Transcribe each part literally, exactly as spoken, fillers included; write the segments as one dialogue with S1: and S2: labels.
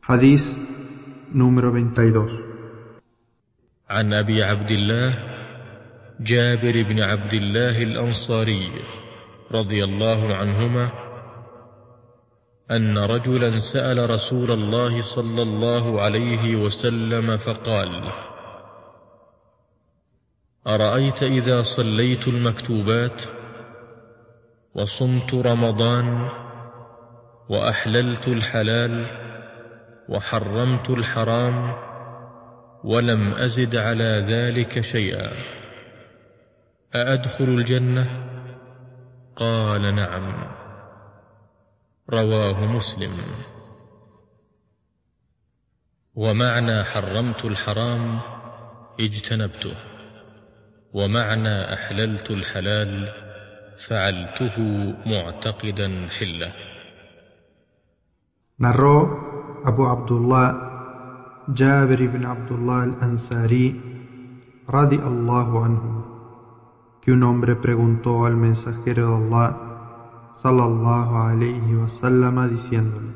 S1: Hadís número veintidós.
S2: عن أبي عبد الله جابر بن عبد الله الأنصاري رضي الله عنهما أن رجلا سأل رسول الله صلى الله عليه وسلم فقال: أرأيت إذا صليت المكتوبات وصمت رمضان وأحللت الحلال وحرمت الحرام ولم أزد على ذلك شيئا، أأدخل الجنة؟ قال: نعم. رواه مسلم. ومعنى حرمت الحرام اجتنبته، ومعنى أحللت الحلال فعلته معتقدا حله.
S1: Narró Abu Abdullah Jabir ibn Abdullah al-Ansari radiallahu anhu que un hombre preguntó al mensajero de Allah sallallahu alayhi wa sallam diciéndole: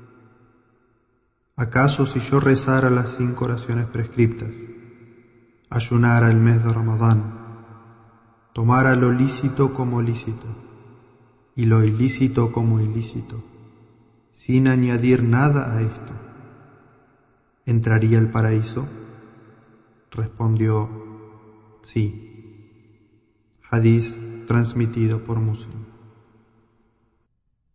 S1: ¿acaso si yo rezara las cinco oraciones prescriptas, ayunara el mes de Ramadán, tomara lo lícito como lícito y lo ilícito como ilícito, sin añadir nada a esto, entraría al paraíso? Respondió: sí. Hadís transmitido por Muslim.